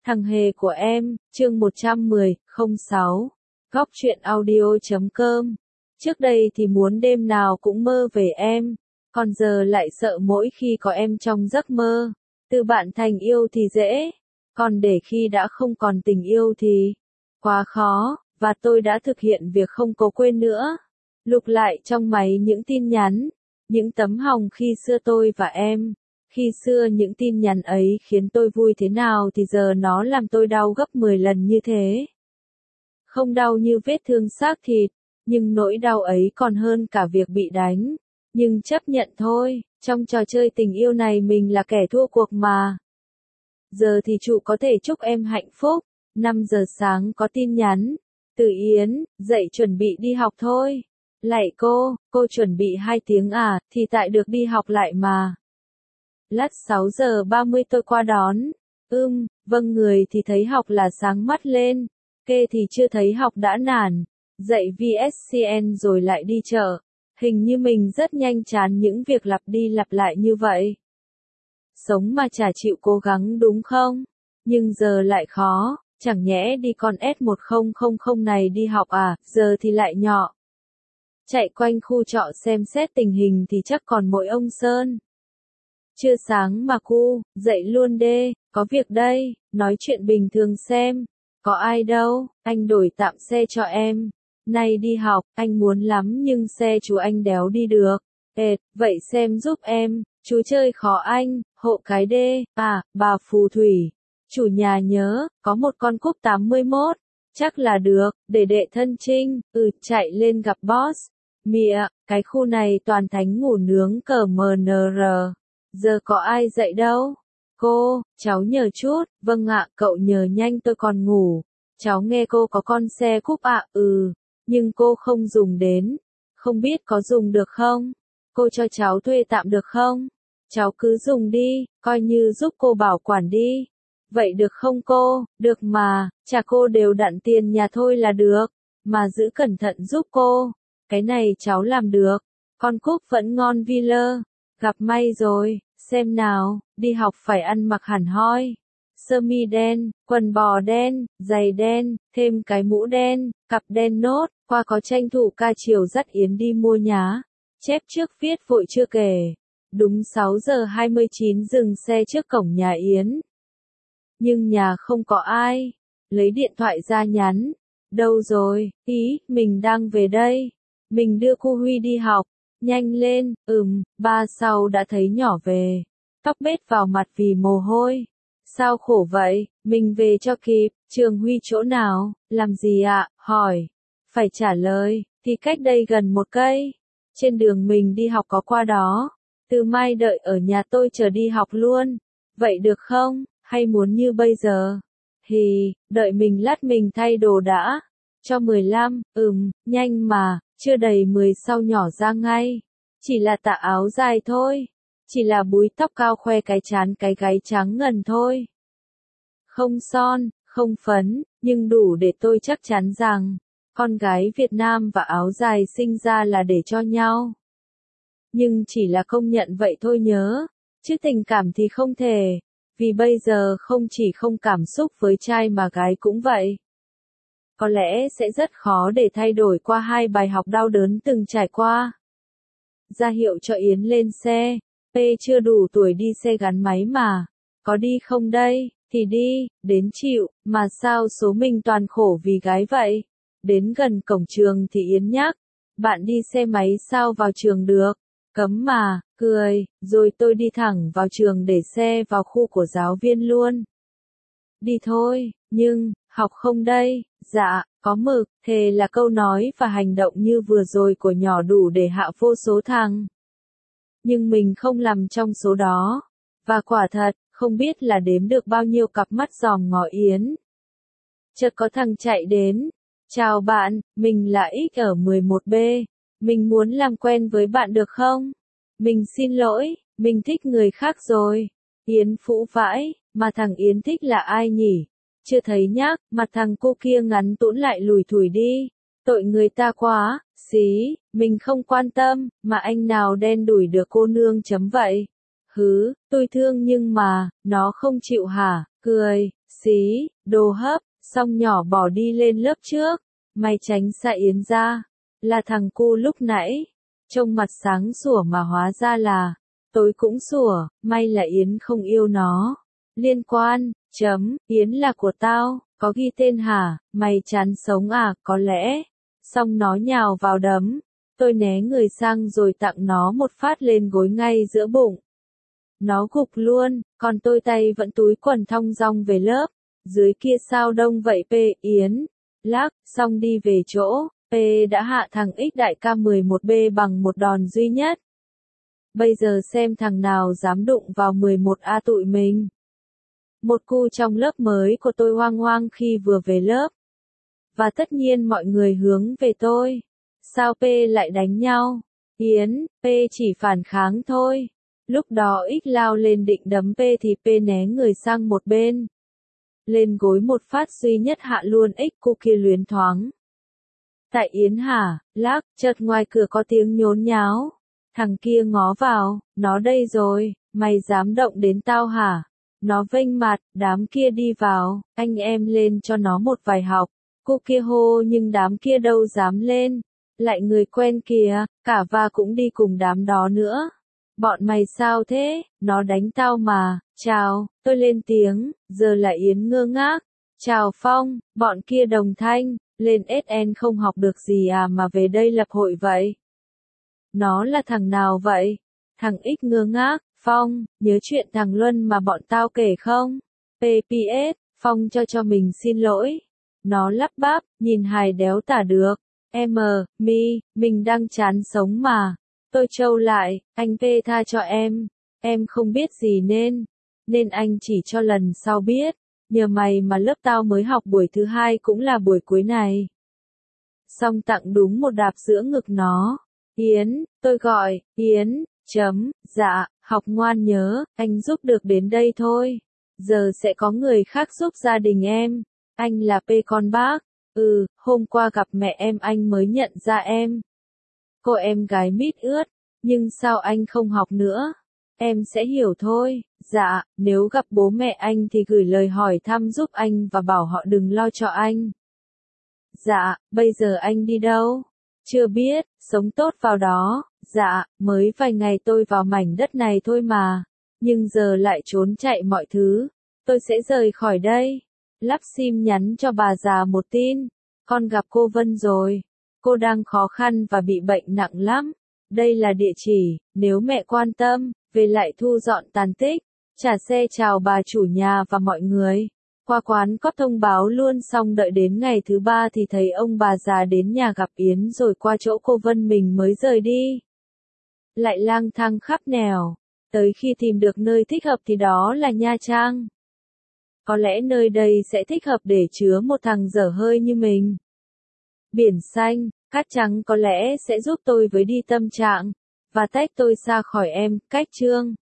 Thằng hề của em, chương 110, 06. Góc truyện audio.com. Trước đây thì muốn đêm nào cũng mơ về em, còn giờ lại sợ mỗi khi có em trong giấc mơ. Từ bạn thành yêu thì dễ, còn để khi đã không còn tình yêu thì quá khó, và tôi đã thực hiện việc không cố quên nữa. Lục lại trong máy những tin nhắn, những tấm hồng khi xưa tôi và em. Khi xưa những tin nhắn ấy khiến tôi vui thế nào thì giờ nó làm tôi đau gấp 10 lần như thế. Không đau như vết thương xác thịt, nhưng nỗi đau ấy còn hơn cả việc bị đánh. Nhưng chấp nhận thôi, trong trò chơi tình yêu này mình là kẻ thua cuộc mà. Giờ thì chủ có thể chúc em hạnh phúc. 5 giờ sáng có tin nhắn. Từ Yến, dậy chuẩn bị đi học thôi. Lạy cô chuẩn bị 2 tiếng à, thì tại được đi học lại mà. Lát 6 giờ 30 tôi qua đón. Vâng, người thì thấy học là sáng mắt lên. Kê thì chưa thấy học đã nản. Dậy VSCN rồi lại đi chợ. Hình như mình rất nhanh chán những việc lặp đi lặp lại như vậy. Sống mà chả chịu cố gắng đúng không? Nhưng giờ lại khó, chẳng nhẽ đi con S1000 này đi học à, giờ thì lại nhọ. Chạy quanh khu trọ xem xét tình hình thì chắc còn mỗi ông Sơn. Chưa sáng mà cu, dậy luôn đê, có việc đây, nói chuyện bình thường xem. Có ai đâu, anh đổi tạm xe cho em. Nay đi học, anh muốn lắm nhưng xe chú anh đéo đi được. Vậy xem giúp em, chú chơi khó anh, hộ cái đê, bà phù thủy. Chủ nhà nhớ, có một con cúp 81, chắc là được, để đệ thân Trinh, chạy lên gặp boss. Mịa, cái khu này toàn thánh ngủ nướng cờ MNR. Giờ có ai dậy đâu? Cô, cháu nhờ chút, vâng ạ, cậu nhờ nhanh tôi còn ngủ. Cháu nghe cô có con xe cúp ạ, nhưng cô không dùng đến. Không biết có dùng được không? Cô cho cháu thuê tạm được không? Cháu cứ dùng đi, coi như giúp cô bảo quản đi. Vậy được không cô? Được mà, chả cô đều đặn tiền nhà thôi là được. Mà giữ cẩn thận giúp cô. Cái này cháu làm được. Con cúp vẫn ngon Viller. Gặp may rồi, xem nào, đi học phải ăn mặc hẳn hoi. Sơ mi đen, quần bò đen, giày đen, thêm cái mũ đen, cặp đen nốt, qua có tranh thủ ca chiều dắt Yến đi mua nhá. Chép trước viết vội chưa kể. Đúng 6 giờ 29 dừng xe trước cổng nhà Yến. Nhưng nhà không có ai. Lấy điện thoại ra nhắn. Đâu rồi, mình đang về đây. Mình đưa cô Huy đi học. Nhanh lên, ba sau đã thấy nhỏ về. Tóc bết vào mặt vì mồ hôi. Sao khổ vậy, mình về cho kịp, trường Huy chỗ nào, làm gì ạ, hỏi. Phải trả lời, thì cách đây gần 1 cây. Trên đường mình đi học có qua đó. Từ mai đợi ở nhà tôi chờ đi học luôn. Vậy được không, hay muốn như bây giờ? Đợi mình lát mình thay đồ đã. Cho 15, nhanh mà, chưa đầy 10 sau nhỏ ra ngay. Chỉ là tà áo dài thôi. Chỉ là búi tóc cao khoe cái trán cái gáy trắng ngần thôi. Không son, không phấn, nhưng đủ để tôi chắc chắn rằng, con gái Việt Nam và áo dài sinh ra là để cho nhau. Nhưng chỉ là công nhận vậy thôi nhớ, chứ tình cảm thì không thể, vì bây giờ không chỉ không cảm xúc với trai mà gái cũng vậy. Có lẽ sẽ rất khó để thay đổi qua 2 bài học đau đớn từng trải qua. Ra hiệu cho Yến lên xe. P chưa đủ tuổi đi xe gắn máy mà. Có đi không đây? Thì đi, đến chịu, mà sao số mình toàn khổ vì gái vậy? Đến gần cổng trường thì Yến nhắc. Bạn đi xe máy sao vào trường được? Cấm mà, cười, rồi tôi đi thẳng vào trường để xe vào khu của giáo viên luôn. Đi thôi, nhưng, học không đây? Dạ, có mực, thề là câu nói và hành động như vừa rồi của nhỏ đủ để hạ vô số thằng. Nhưng mình không nằm trong số đó. Và quả thật, không biết là đếm được bao nhiêu cặp mắt dòm ngó Yến. Chợt có thằng chạy đến. Chào bạn, mình là X ở 11B. Mình muốn làm quen với bạn được không? Mình xin lỗi, mình thích người khác rồi. Yến phũ vãi, mà thằng Yến thích là ai nhỉ? Chưa thấy nhác, mặt thằng cô kia ngắn tũn lại lùi thủi đi. Tội người ta quá, mình không quan tâm, mà anh nào đen đủi được cô nương chấm vậy. Tôi thương nhưng mà, nó không chịu hả, cười, Xí, đồ hấp, xong nhỏ bỏ đi lên lớp trước. Mày tránh xa Yến ra. Là thằng cu lúc nãy. Trông mặt sáng sủa mà hóa ra là. Tối cũng sủa, may là Yến không yêu nó. Liên quan, Yến là của tao, có ghi tên hả, mày chán sống à, có lẽ. Xong nó nhào vào đấm. Tôi né người sang rồi tặng nó một phát lên gối ngay giữa bụng. Nó gục luôn, còn tôi tay vẫn túi quần thong dong về lớp. Dưới kia sao đông vậy P, Yến. Lác, xong đi về chỗ, P đã hạ thằng X đại ca 11B bằng một đòn duy nhất. Bây giờ xem thằng nào dám đụng vào 11A tụi mình. Một cu trong lớp mới của tôi hoang hoang khi vừa về lớp. Và tất nhiên mọi người hướng về tôi. Sao P lại đánh nhau? Yến, P chỉ phản kháng thôi. Lúc đó X lao lên định đấm P thì P né người sang một bên. Lên gối một phát duy nhất hạ luôn X, cô kia luyến thoáng. Tại Yến hả? Lác, chợt ngoài cửa có tiếng nhốn nháo. Thằng kia ngó vào, nó đây rồi, mày dám động đến tao hả? Nó vênh mặt, đám kia đi vào, anh em lên cho nó một vài học. Cô kia hô nhưng đám kia đâu dám lên. Lại người quen kìa, cả và cũng đi cùng đám đó nữa. Bọn mày sao thế, nó đánh tao mà, chào, tôi lên tiếng, giờ là Yến ngơ ngác. Chào Phong, bọn kia đồng thanh, lên SN không học được gì à mà về đây lập hội vậy. Nó là thằng nào vậy? Thằng X ngơ ngác, Phong, nhớ chuyện thằng Luân mà bọn tao kể không? PPS, Phong cho mình xin lỗi. Nó lắp bắp, nhìn hài đéo tả được. Mình đang chán sống mà. Tôi trâu lại, anh P tha cho em không biết gì nên anh chỉ cho lần sau biết. Nhờ mày mà lớp tao mới học buổi thứ 2 cũng là buổi cuối này. Xong tặng đúng một đạp giữa ngực nó. Yến, tôi gọi, Yến, dạ, học ngoan nhớ, anh giúp được đến đây thôi. Giờ sẽ có người khác giúp gia đình em. Anh là P con bác. Hôm qua gặp mẹ em anh mới nhận ra em. Cô em gái mít ướt, nhưng sao anh không học nữa? Em sẽ hiểu thôi. Dạ, nếu gặp bố mẹ anh thì gửi lời hỏi thăm giúp anh và bảo họ đừng lo cho anh. Dạ, bây giờ anh đi đâu? Chưa biết, sống tốt vào đó. Dạ, mới vài ngày tôi vào mảnh đất này thôi mà. Nhưng giờ lại trốn chạy mọi thứ. Tôi sẽ rời khỏi đây. Lắp sim nhắn cho bà già một tin. Con gặp cô Vân rồi. Cô đang khó khăn và bị bệnh nặng lắm. Đây là địa chỉ, nếu mẹ quan tâm, về lại thu dọn tàn tích. Trả xe chào bà chủ nhà và mọi người. Qua quán có thông báo luôn xong đợi đến ngày thứ 3 thì thấy ông bà già đến nhà gặp Yến rồi qua chỗ cô Vân mình mới rời đi. Lại lang thang khắp nẻo. Tới khi tìm được nơi thích hợp thì đó là Nha Trang. Có lẽ nơi đây sẽ thích hợp để chứa một thằng dở hơi như mình. Biển xanh, cát trắng có lẽ sẽ giúp tôi với đi tâm trạng, và tách tôi xa khỏi em, cách chương.